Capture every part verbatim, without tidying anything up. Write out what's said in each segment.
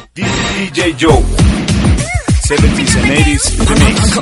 D J Joe, seventies and eighties remix.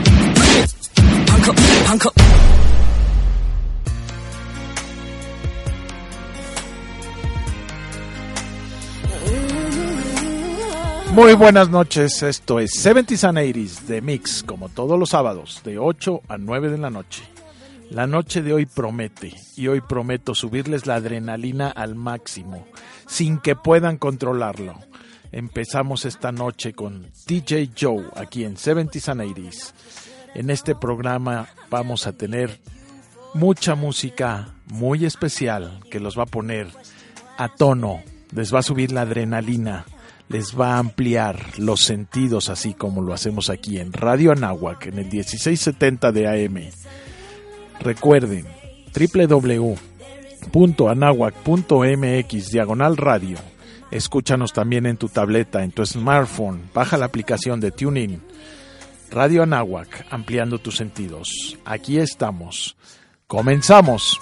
Muy buenas noches, esto es seventies and eighties de Mix, como todos los sábados, de ocho a nueve de la noche. La noche de hoy promete, y hoy prometo subirles la adrenalina al máximo, sin que puedan controlarlo. Empezamos esta noche con D J Joe, aquí en seventies and eighties. En este programa vamos a tener mucha música muy especial que los va a poner a tono, les va a subir la adrenalina, les va a ampliar los sentidos, así como lo hacemos aquí en Radio Anáhuac, en el dieciséis setenta de A M. Recuerden, doble u doble u doble u punto anáhuac punto m x diagonal radio. Escúchanos también en tu tableta, en tu smartphone. Baja la aplicación de TuneIn. Radio Anáhuac, ampliando tus sentidos. Aquí estamos. ¡Comenzamos!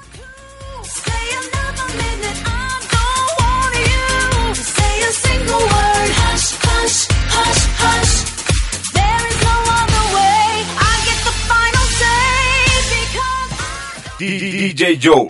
D J Joe.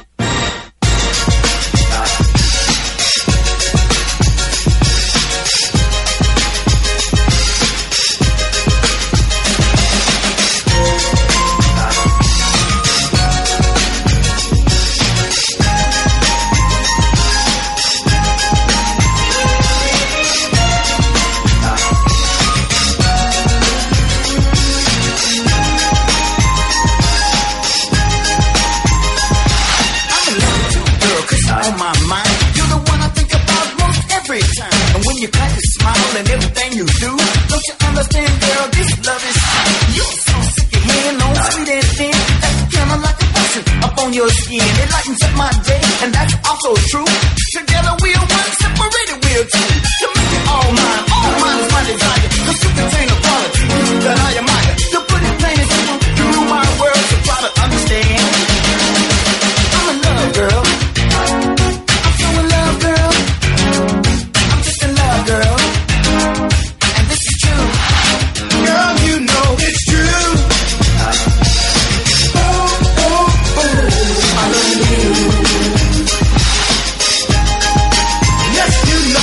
You crack a smile and everything you do. Don't you understand, girl? This love is you're so sick of hand on sweet and thin. That's kinda like a potion up on your skin. It lightens up my day, and that's also true. Together we're one, separated we're two. To make it all mine, all mine is my desire. Cause you contain a quality that I admire. To put it plain and simple, you rule my world, so try to understand. I'm in love, girl. I'm so in love, girl. Girl, and this is true. Girl, you know it's true. Oh, oh, oh, I love you. Yes, you know.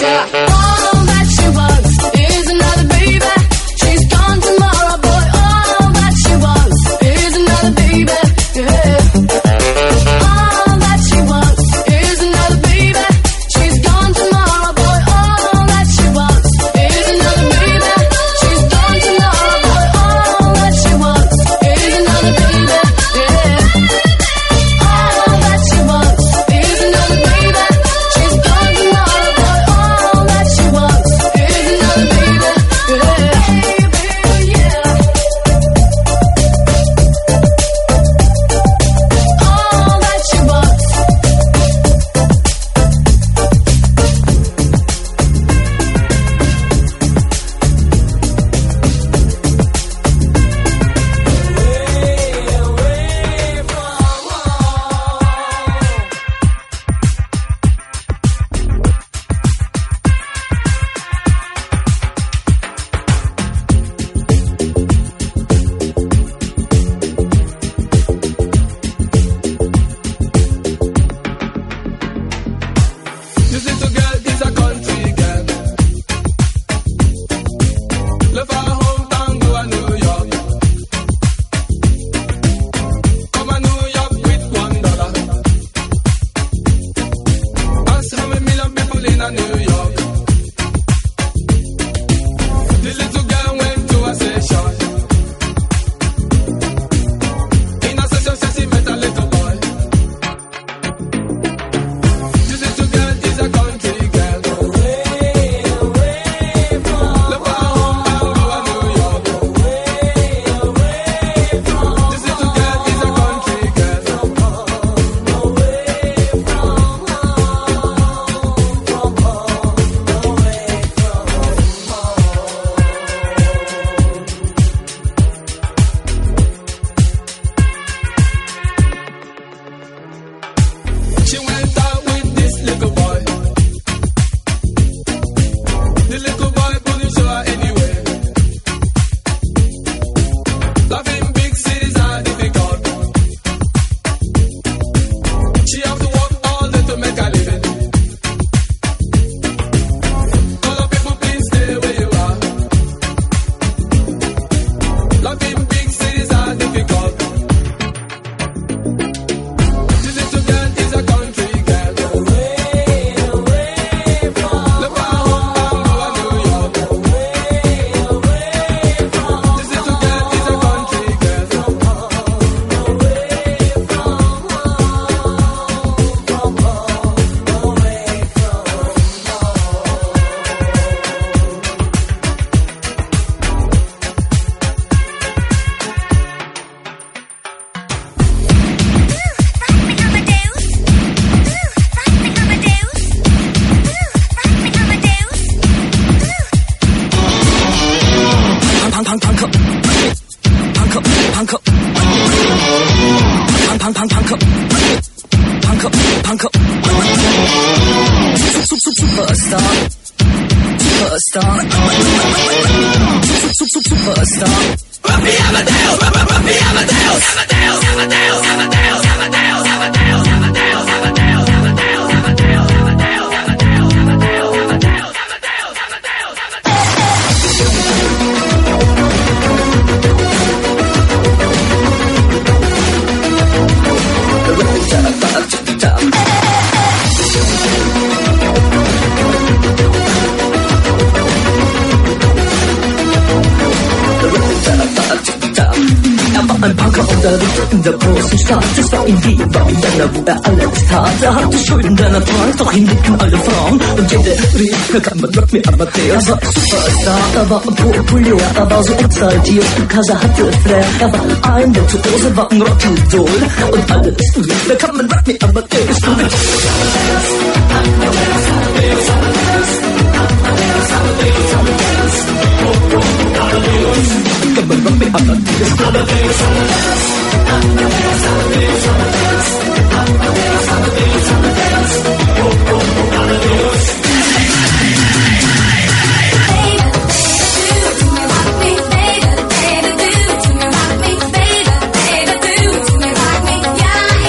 Ein Punker unterrichtet in der großen Stadt. Es war in Wien, war Vienna, wo er alles tat. Er hatte Schulden, denn er trank, doch ihn liebten alle Frauen. Und jede rief, kann man Rock me Amadeus. Er war Superstar, er war populär, er war so exaltiert, because er hatte Flair. Er war ein Virtuose, war ein Rockidol. Und alles rief, da kann man Rock me Amadeus. Come on, rock me Amadeus. Amadeus, Amadeus, Amadeus, Amadeus, Amadeus, Amadeus, Amadeus, Amadeus.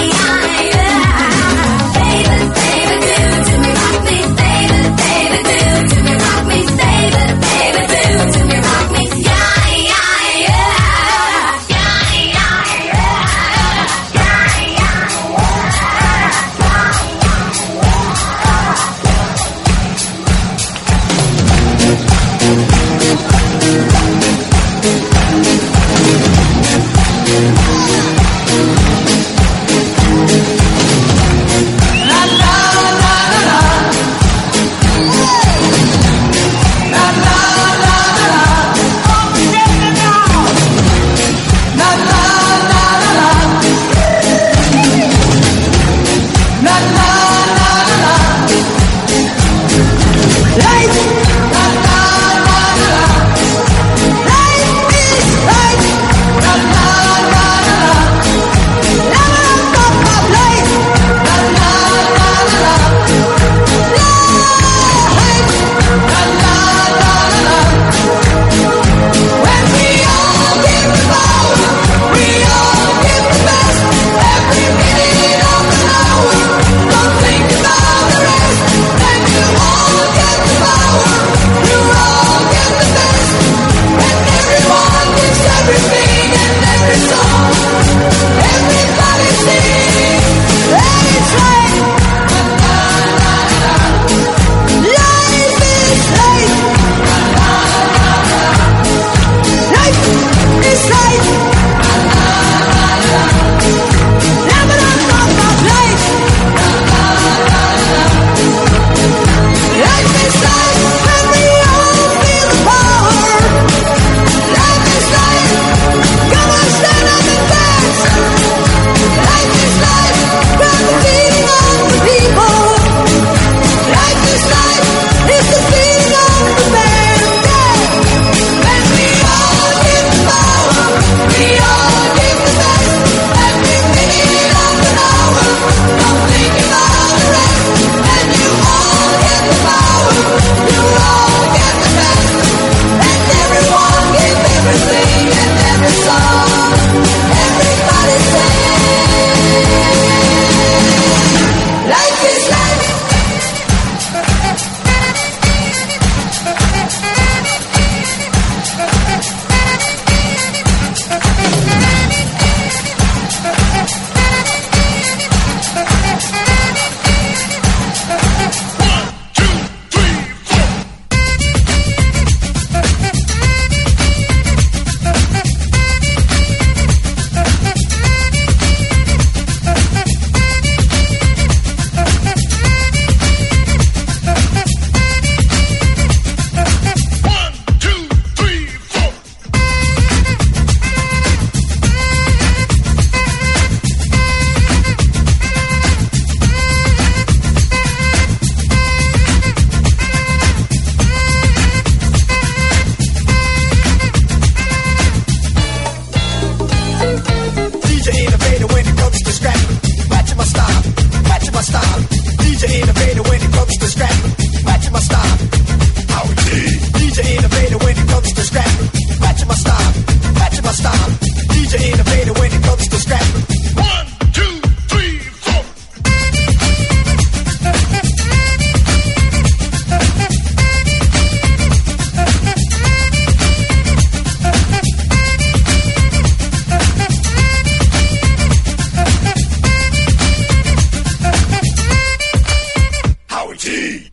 Baby, baby, do to me, rock me, baby, baby, do. J innovator when it comes to scrap, matching my style. Howard G. D J innovator when it comes to scrap, matching my style, matching my style. D J innovator when it comes to scrap. One, two, three, four. Howard G.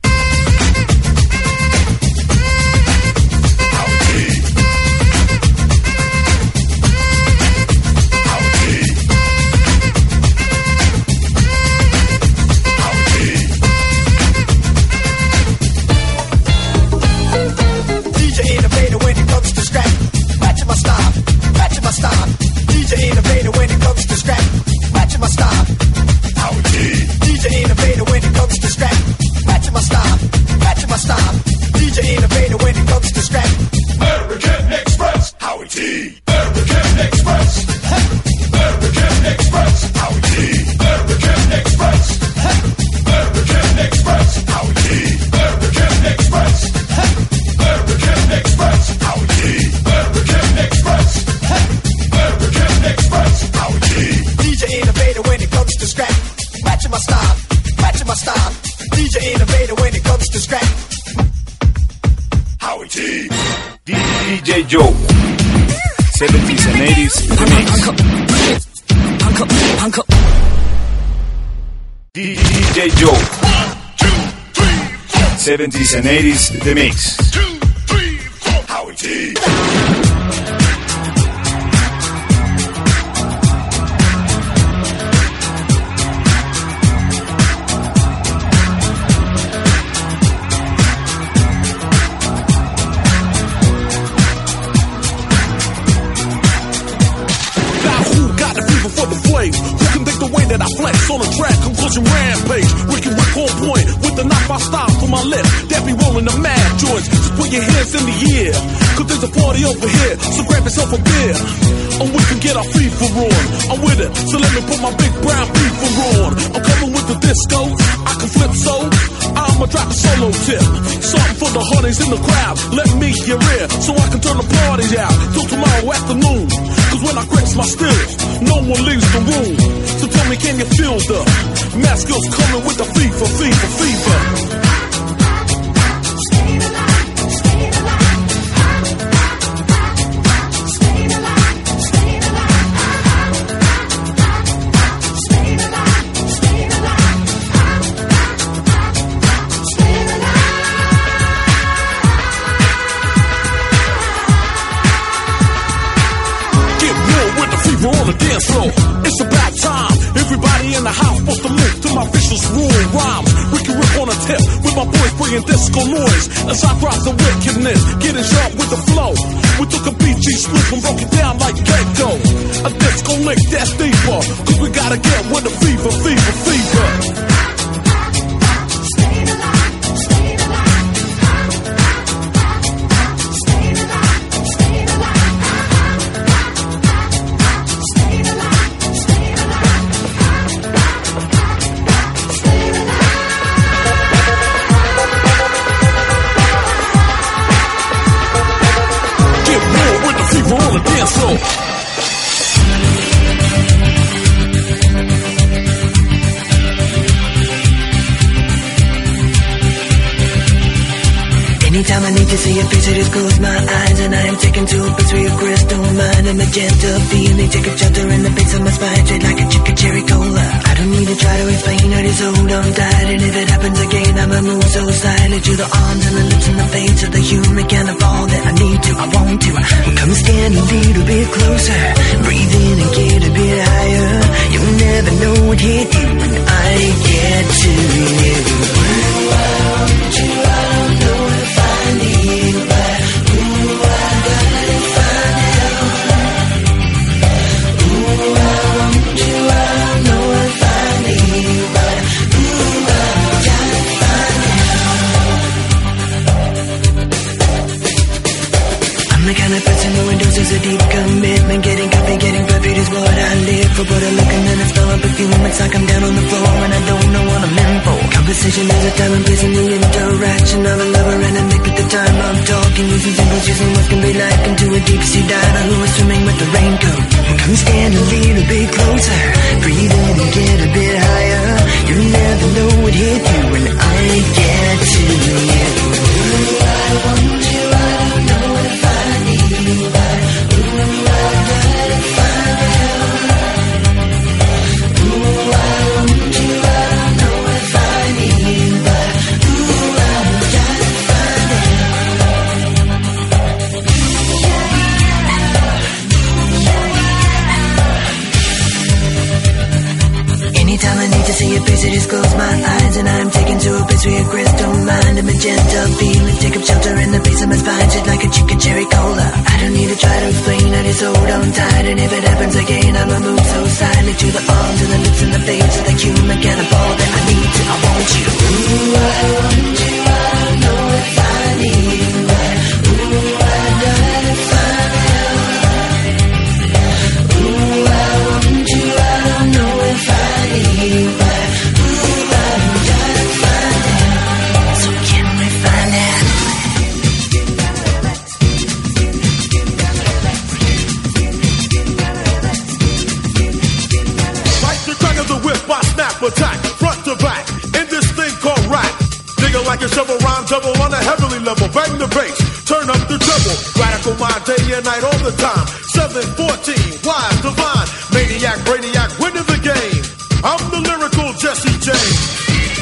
D J Joe, seventies and eighties The Mix. D J Joe, seventies and eighties The Mix. Howard G. That I flex on the track, conclusion rampage. Ricky Rick on point with the knock my style for my left. That be rolling the mad joints. Just put your hands in the air, cause there's a party over here. So grab yourself a beer, and we can get our FIFA on. I'm with it, so let me put my big brown FIFA on. I'm coming with the disco, I can flip so I'ma drop a solo tip. Something for the honeys in the crowd. Let me your ear, so I can turn the party out till tomorrow afternoon. Cause when I grips my stills, no one leaves the room. So tell me, can you feel the mask skills coming with the fever, fever, fever? On the dance floor, it's about time. Everybody in the house supposed to move to my vicious rule rhymes. Ricky Rip on a tip with my boys bringing disco noise as I drop the wickedness, getting sharp with the flow. We took a B G split and broke it down like Gecko. A disco lick that's deeper, cause we gotta get with the fever, fever, fever. On the dance floor. Anytime I need to see a face, I just close my eyes and I am taken to a place where your crystal mind and magenta feeling take a shelter in the base of my spine, straight like a chicken cherry cola. I don't need to try to explain, I just hold on tight, and if it happens again, I'ma move so silently to the arms and the lips and the face of the human kind of all that I need to, I want to. Come stand a little bit closer, breathe in and get a bit higher. You'll never know what hit you when I get to you. Ooh, I want you, I don't know if I need, but ooh, I gotta find out. Ooh, I want you, I don't know if I need, but ooh, I gotta find out. I'm the kind of person who endorses a deep commitment. Getting coffee, getting perfect is what I live for. But I look and then I smell a perfume. It's like I'm down on the floor and I don't know what I'm in for. conversation, there's a time and place in the interaction of a lover and a nick at the time of talking. Using symbols, using what can be like into a deep sea diver who is swimming with the raincoat. Come stand a little bit closer, breathe in and get a bit higher. You never know what hit you when I get to you. Ooh, I want you, I don't know if I need you, but ooh, I'd rather find out. Ooh, I want you, I don't know if I need you, but ooh, I would rather find out. Anytime I need to see your face, I just close my eyes and I'm taken to a place where your crystal mind, a magenta feeling, take up shelter in the base of my spine, shit like a chicken cherry cola. I don't need to try to explain, I just hold on tight, and if it happens again, I'ma move so silently to the arms and the lips and the face of the human cannibal that I need to, I want you. Ooh, I want you, I don't know if I need you, but ooh, I'd rather find out. Ooh, I want you, I don't know if I need you, but ooh, I would rather find out. So can we find out? Like the crack of the whip, I snap attack, front to back, in this thing called rap. Digger like a shovel, rhyme double on a heavenly level. Bang the bass, turn up the treble. Radical mind, day and night, all the time. seven fourteen, wise, divine, maniac, brainiac, winning the game. I'm the lyrical Jesse James.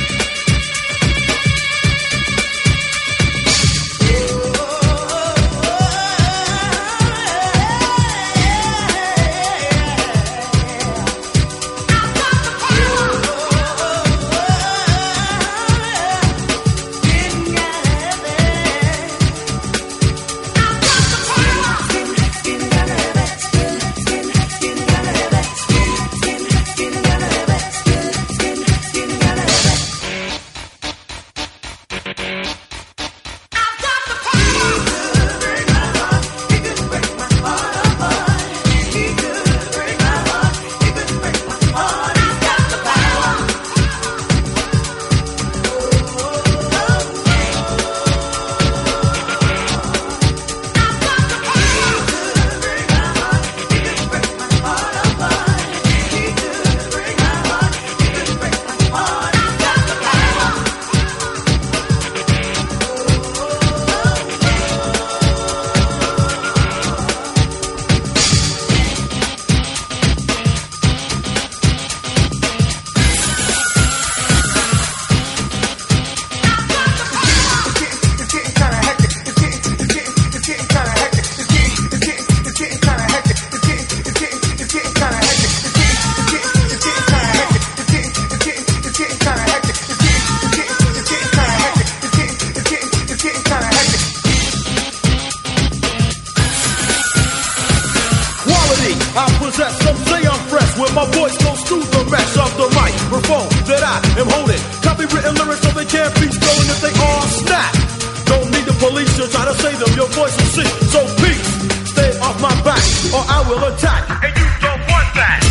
I possess, some say I'm fresh, where my voice goes through the mesh of the microphone that I am holding. Copywritten lyrics so they can't be stolen if they all snap. Don't need the police to try to say them, your voice will see. So peace, stay off my back, or I will attack, and you don't want that.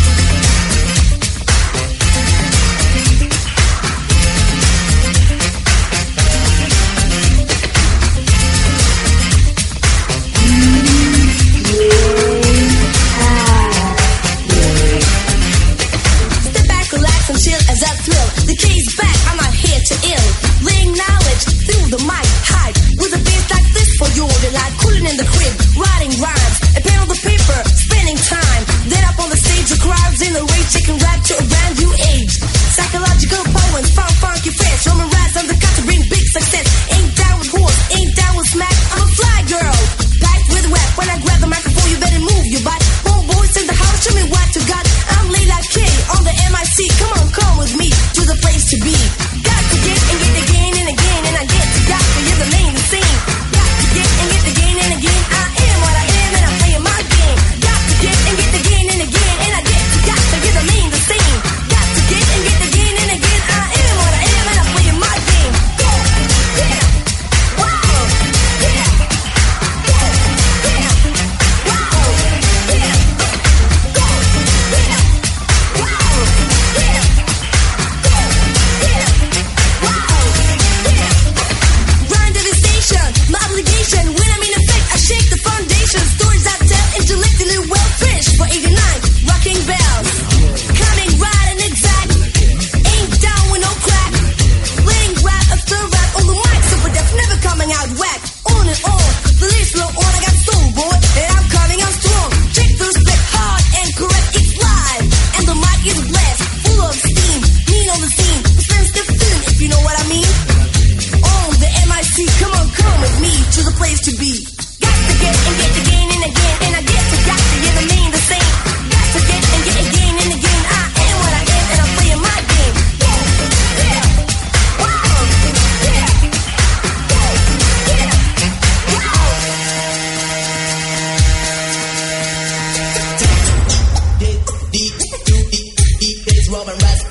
In the crib, writing rhymes, a pen on the paper, spending time. be. Got to get and get again and again, and I get to got to, you know mean the same. Got to get and get again and again. I am what I am, and I'm playing my game. Yeah, yeah, wow, yeah, yeah, wow. Deep, deep, deep, deep, bass, Robin Rest.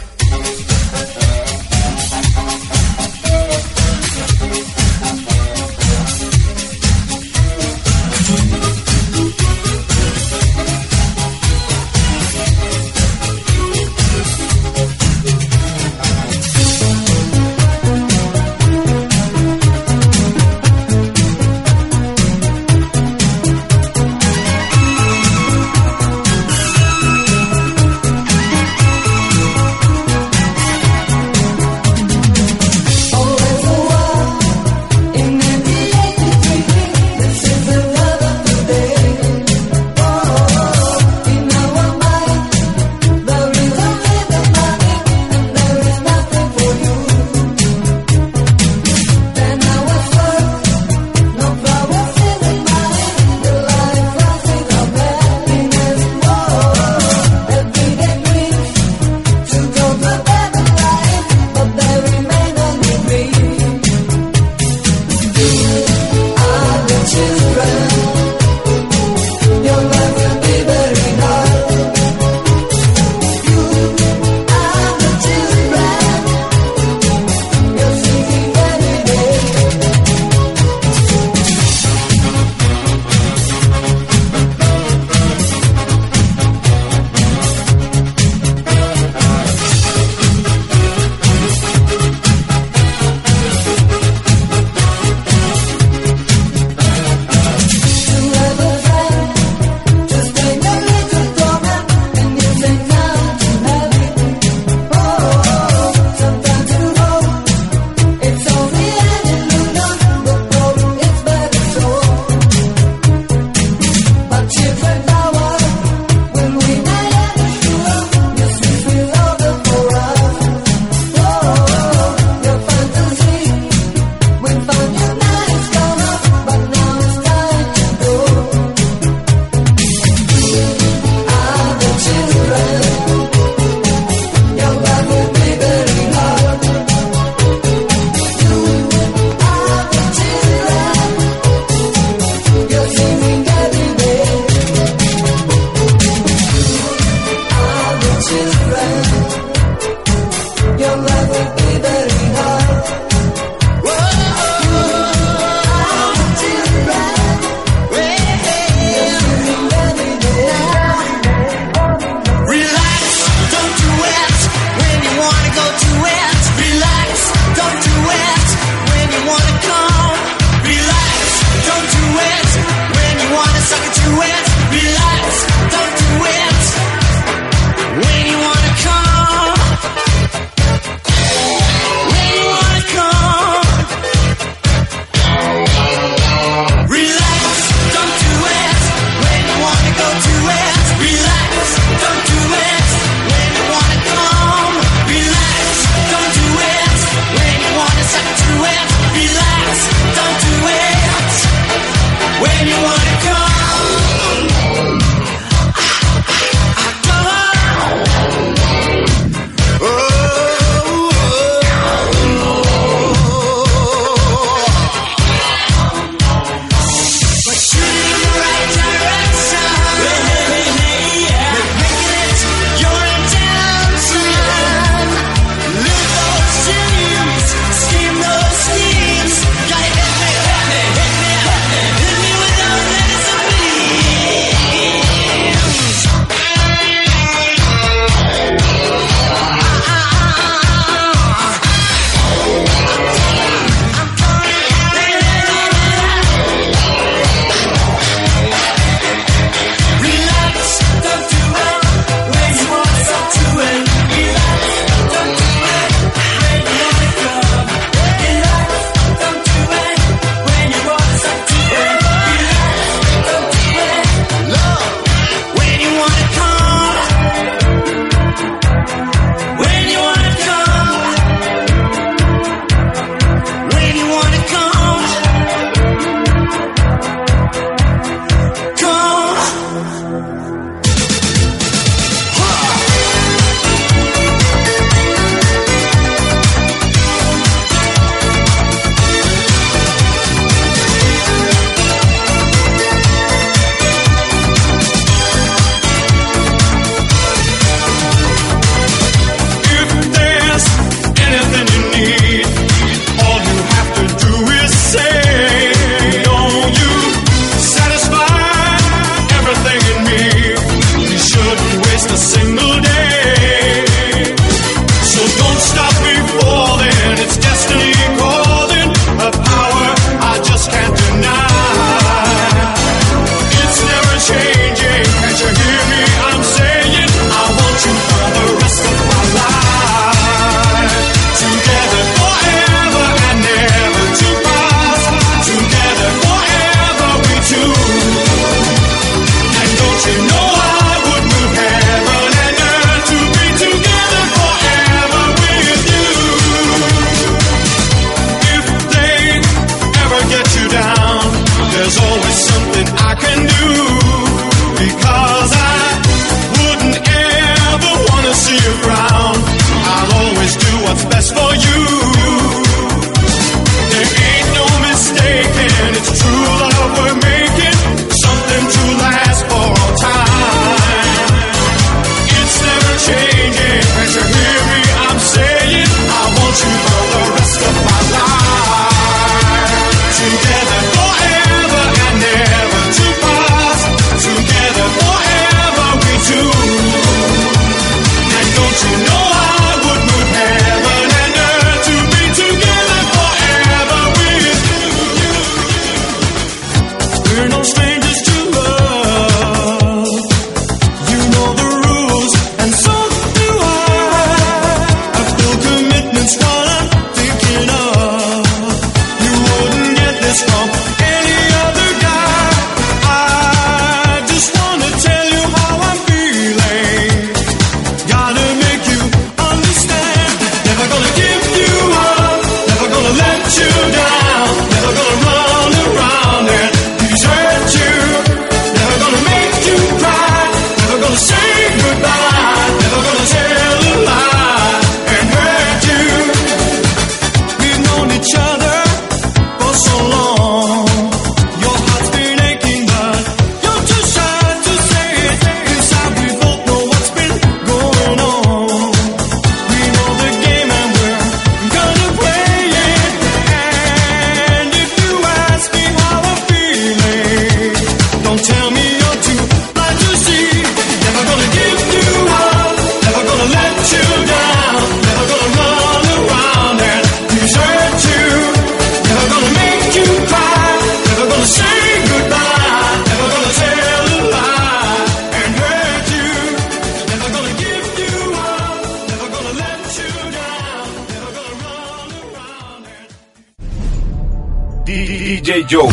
D J Joe.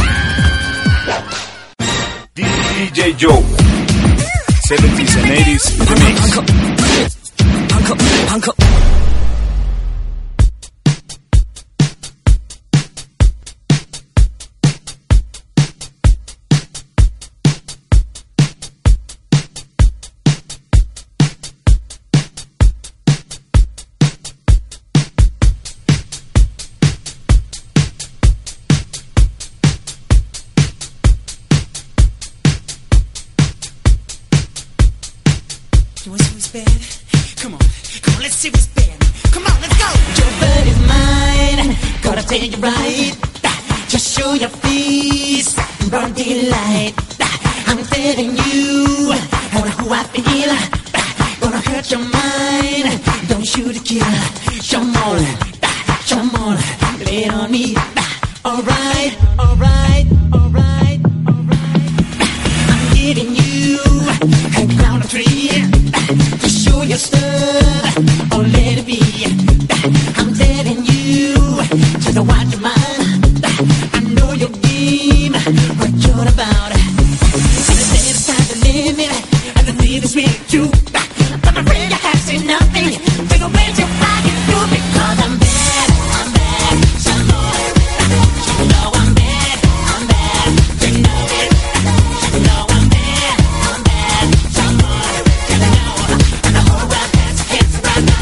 D J Joe. seventies and eighties remix. Punk up, punk up. You wanna see what's bad? Come on, come on, let's see what's bad. Come on, let's go. Your bird is mine, gotta tell you right. Just show your face, broad daylight. I'm telling you, on who I feel. Gonna hurt your mind, don't shoot a kill. Come on, come on, lay it on me. Alright, alright, alright, alright. I'm giving you a crown of tree. To show your stuff, or let it be. I'm telling you, just watch your mind. I know your game, what you're about. And the day is time to live it, and the need is really true. But I'm afraid I have seen nothing. Take a way to find it through, because I'm bad, I'm bad, some more. You know I'm bad, I'm bad, you know it. You know I'm bad, I'm bad, some more. You know, and the whole world has its right now.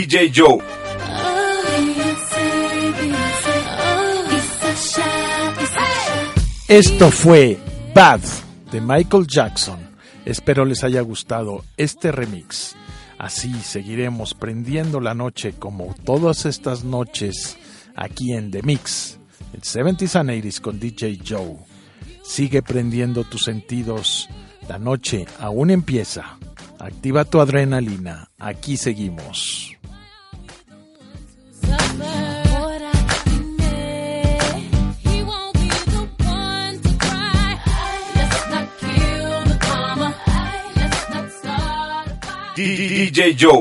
D J Joe. Esto fue Bad de Michael Jackson. Espero les haya gustado este remix. Así seguiremos prendiendo la noche como todas estas noches aquí en The Mix, el seventies and eighties con D J Joe. Sigue prendiendo tus sentidos. La noche aún empieza. Activa tu adrenalina. Aquí seguimos. D J Joe.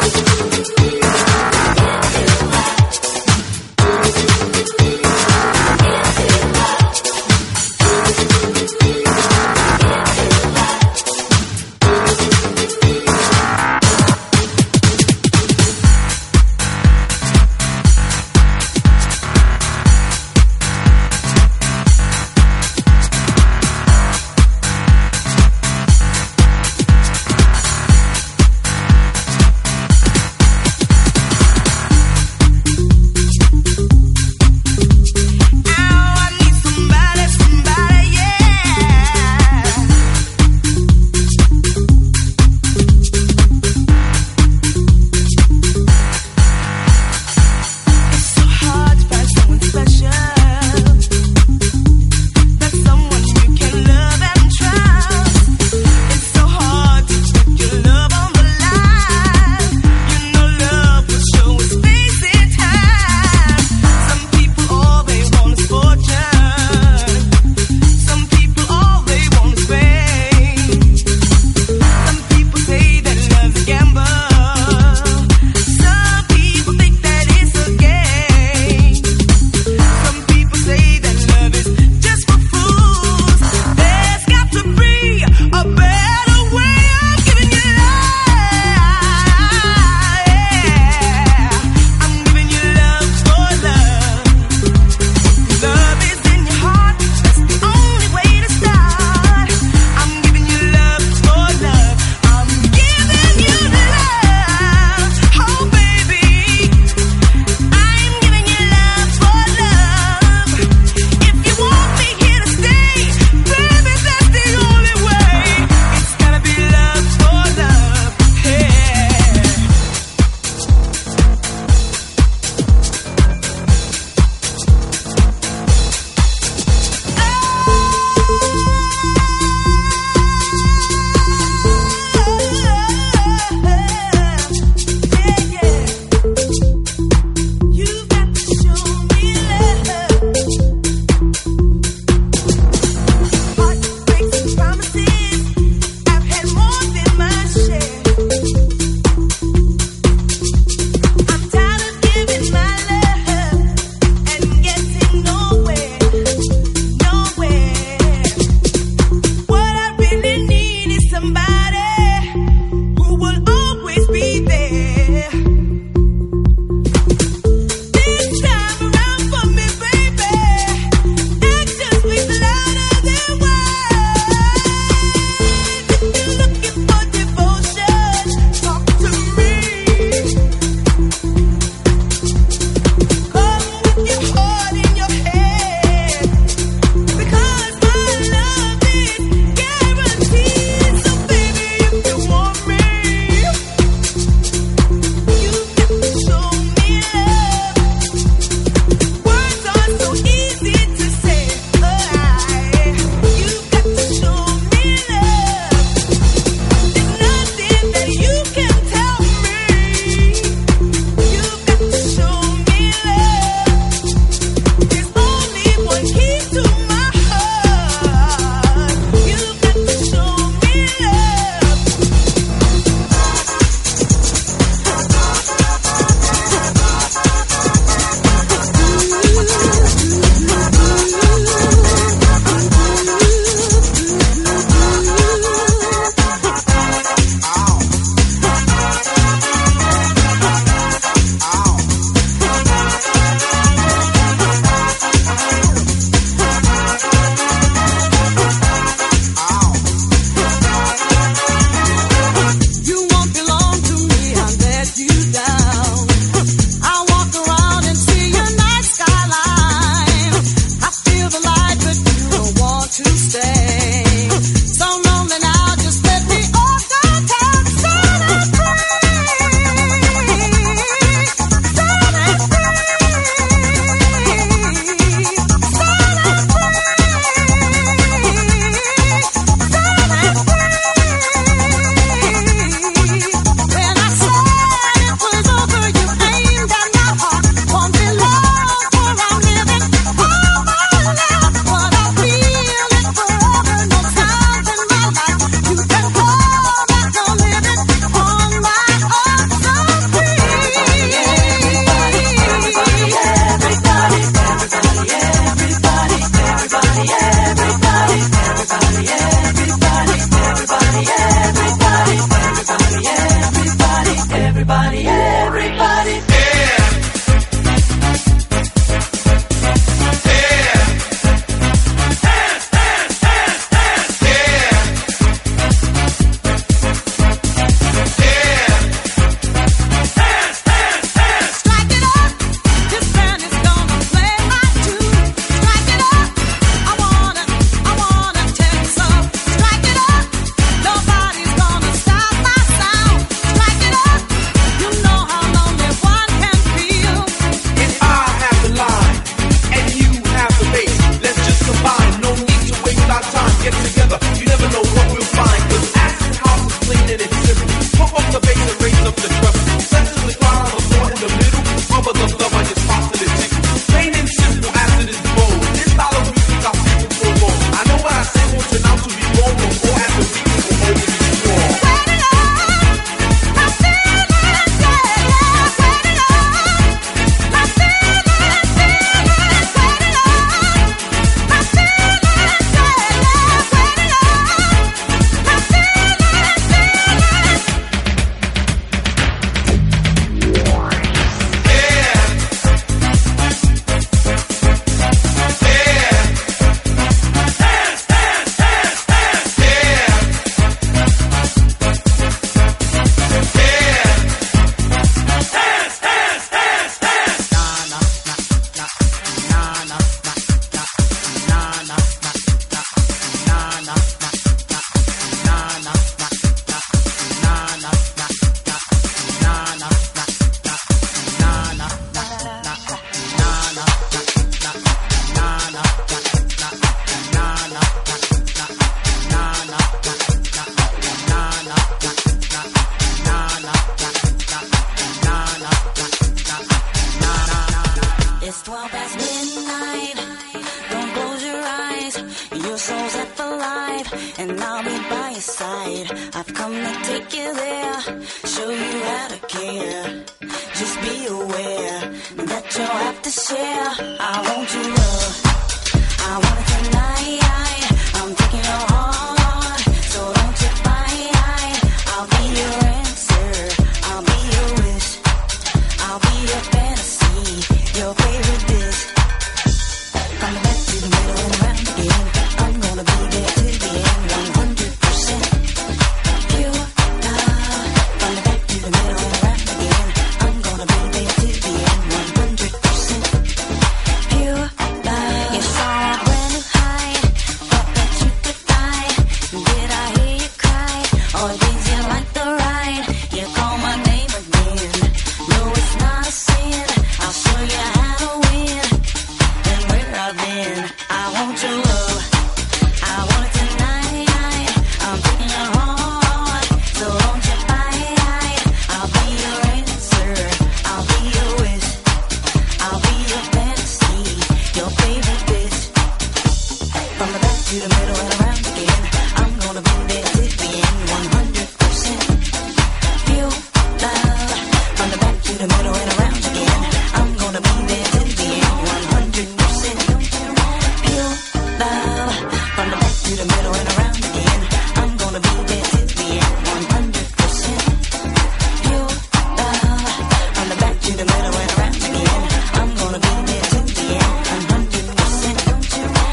knows that for life, and I'll be by your side. I've come to take you there, show you how to care. Just be aware that you'll have to share. I want your love, I want it tonight. I'm taking your heart, so don't you fight. I'll be your answer, I'll be your wish, I'll be your fantasy, your favorite dish. From the back to the middle and around again, I'm gonna be there till the end, one hundred percent pure love. From the back to the middle and around again, I'm gonna be there till the end, one hundred percent pure love. You saw a brand new high, thought that you could fly. Did I hear you cry, or did you like the ride? You call my name again, no it's not a sin. I'll show you how to win, and where I've been. I want your love, I want it tonight. I'm taking your heart, so don't you fight. I'll be your answer, I'll be your wish, I'll be your fantasy, your favorite bitch. From the back to the middle and around again, I'm gonna be there till the end, one hundred percent pure love. From the back to the middle and around again, I'm gonna be there till the end, one hundred percent pure love. From the back to the middle and around again, I'm gonna be there till the end, one hundred percent pure love. From the back to the middle and around again, I'm gonna be there till the end, one hundred percent pure love.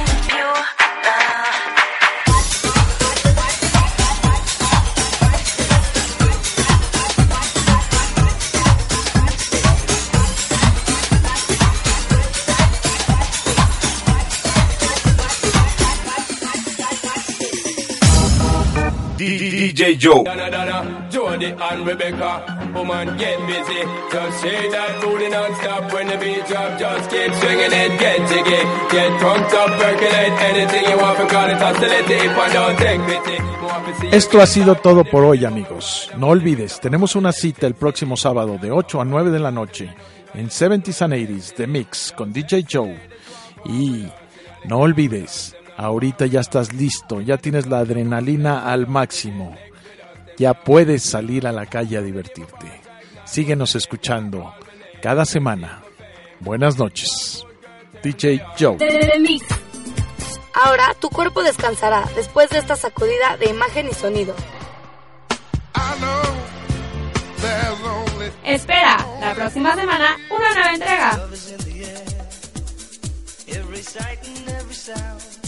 D J Joe. Donna, Donna, Jody and Rebecca, woman get busy. Just shake that booty non-stop when the beat drop. Just keep swinging it, get jiggy. Get drunk up, percolate anything you want, call it hostility if I don't take pity. Esto ha sido todo por hoy, amigos. No olvides, tenemos una cita el próximo sábado de ocho a nueve de la noche en seventies and eighties The Mix con D J Joe. Y no olvides, ahorita ya estás listo, ya tienes la adrenalina al máximo. Ya puedes salir a la calle a divertirte. Síguenos escuchando cada semana. Buenas noches. D J Joe. The Mix. Ahora tu cuerpo descansará después de esta sacudida de imagen y sonido. Espera, la próxima semana una nueva entrega. Every sight and every sound.